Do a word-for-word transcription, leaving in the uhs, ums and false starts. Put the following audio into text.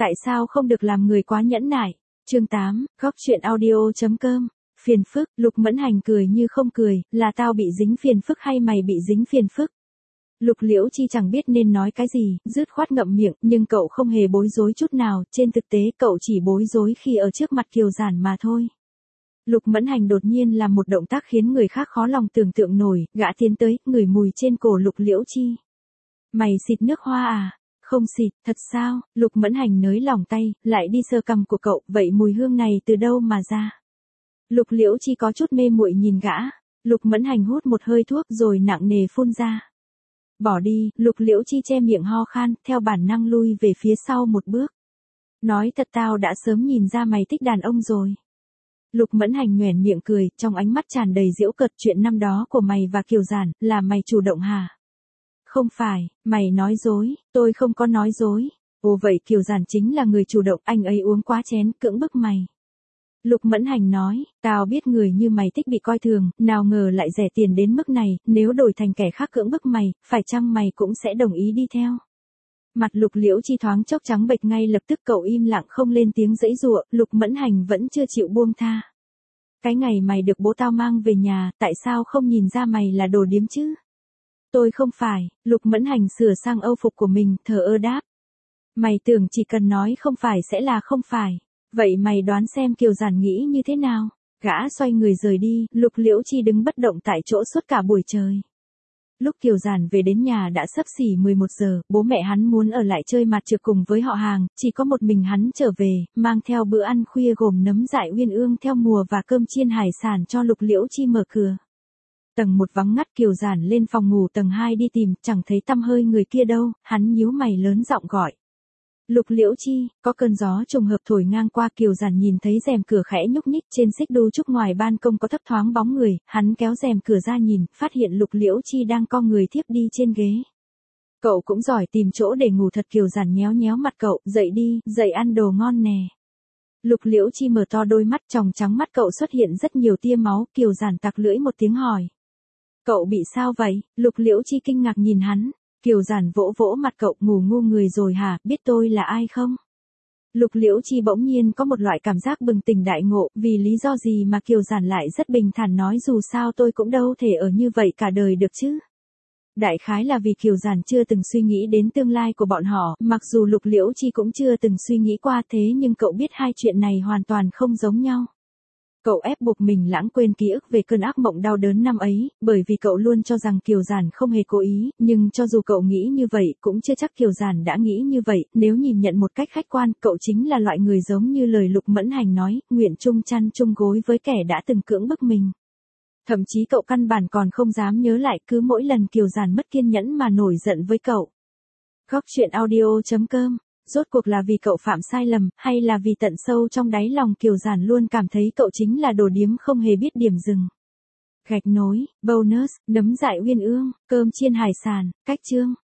tại sao không được làm người quá nhẫn nại. Chương tám, góc truyện audio chấm com. Phiền phức, Lục Mẫn Hành cười như không cười, là tao bị dính phiền phức hay mày bị dính phiền phức? Lục Liễu Chi chẳng biết nên nói cái gì, dứt khoát ngậm miệng, nhưng cậu không hề bối rối chút nào, trên thực tế cậu chỉ bối rối khi ở trước mặt Kiều Giản mà thôi. Lục Mẫn Hành đột nhiên làm một động tác khiến người khác khó lòng tưởng tượng nổi, gã tiến tới, ngửi mùi trên cổ Lục Liễu Chi. Mày xịt nước hoa à? Không xịt, thật sao? Lục Mẫn Hành nới lỏng tay, lại đi sờ cằm của cậu, vậy mùi hương này từ đâu mà ra? Lục Liễu Chi có chút mê muội nhìn gã. Lục Mẫn Hành hút một hơi thuốc rồi nặng nề phun ra. Bỏ đi, Lục Liễu Chi che miệng ho khan, theo bản năng lui về phía sau một bước. Nói thật tao đã sớm nhìn ra mày thích đàn ông rồi. Lục Mẫn Hành nhoẻn miệng cười, trong ánh mắt tràn đầy giễu cợt, chuyện năm đó của mày và Kiều Giản, là mày chủ động hả? Không phải, mày nói dối, tôi không có nói dối. Ồ vậy Kiều Giản chính là người chủ động, anh ấy uống quá chén, cưỡng bức mày. Lục Mẫn Hành nói, tao biết người như mày thích bị coi thường, nào ngờ lại rẻ tiền đến mức này, nếu đổi thành kẻ khác cưỡng bức mày, phải chăng mày cũng sẽ đồng ý đi theo? Mặt Lục Liễu Chi thoáng chốc trắng bệch, ngay lập tức cậu im lặng không lên tiếng giãy giụa, Lục Mẫn Hành vẫn chưa chịu buông tha. Cái ngày mày được bố tao mang về nhà, tại sao không nhìn ra mày là đồ điếm chứ? Tôi không phải, Lục Mẫn Hành sửa sang âu phục của mình, thờ ơ đáp. Mày tưởng chỉ cần nói không phải sẽ là không phải. Vậy mày đoán xem Kiều Giản nghĩ như thế nào? Gã xoay người rời đi, Lục Liễu Chi đứng bất động tại chỗ suốt cả buổi trời. Lúc Kiều Giản về đến nhà đã sắp xỉ mười một giờ, bố mẹ hắn muốn ở lại chơi mặt trược cùng với họ hàng, chỉ có một mình hắn trở về, mang theo bữa ăn khuya gồm nấm dại uyên ương theo mùa và cơm chiên hải sản cho Lục Liễu Chi mở cửa. Tầng một vắng ngắt, Kiều Giản lên phòng ngủ tầng hai đi tìm, chẳng thấy tăm hơi người kia đâu, hắn nhíu mày lớn giọng gọi. Lục Liễu Chi, có cơn gió trùng hợp thổi ngang qua, Kiều Giản nhìn thấy rèm cửa khẽ nhúc nhích, trên xích đu trúc ngoài ban công có thấp thoáng bóng người, hắn kéo rèm cửa ra nhìn, phát hiện Lục Liễu Chi đang co người thiếp đi trên ghế. Cậu cũng giỏi tìm chỗ để ngủ thật. Kiều Giản nhéo nhéo mặt cậu, dậy đi, dậy ăn đồ ngon nè. Lục Liễu Chi mở to đôi mắt, tròng trắng mắt cậu xuất hiện rất nhiều tia máu, Kiều Giản tặc lưỡi một tiếng hỏi. Cậu bị sao vậy? Lục Liễu Chi kinh ngạc nhìn hắn. Kiều Giản vỗ vỗ mặt cậu, ngủ ngu người rồi hả, biết tôi là ai không? Lục Liễu Chi bỗng nhiên có một loại cảm giác bừng tỉnh đại ngộ, vì lý do gì mà Kiều Giản lại rất bình thản nói dù sao tôi cũng đâu thể ở như vậy cả đời được chứ. Đại khái là vì Kiều Giản chưa từng suy nghĩ đến tương lai của bọn họ, mặc dù Lục Liễu Chi cũng chưa từng suy nghĩ qua thế nhưng cậu biết hai chuyện này hoàn toàn không giống nhau. Cậu ép buộc mình lãng quên ký ức về cơn ác mộng đau đớn năm ấy, bởi vì cậu luôn cho rằng Kiều Giản không hề cố ý, nhưng cho dù cậu nghĩ như vậy, cũng chưa chắc Kiều Giản đã nghĩ như vậy, nếu nhìn nhận một cách khách quan, cậu chính là loại người giống như lời Lục Mẫn Hành nói, nguyện chung chăn chung gối với kẻ đã từng cưỡng bức mình. Thậm chí cậu căn bản còn không dám nhớ lại, cứ mỗi lần Kiều Giản mất kiên nhẫn mà nổi giận với cậu. Góc truyện audio chấm com. Rốt cuộc là vì cậu phạm sai lầm, hay là vì tận sâu trong đáy lòng Kiều Giản luôn cảm thấy cậu chính là đồ điếm không hề biết điểm dừng. Gạch nối, bonus, nấm dại uyên ương, cơm chiên hải sản, cách chương.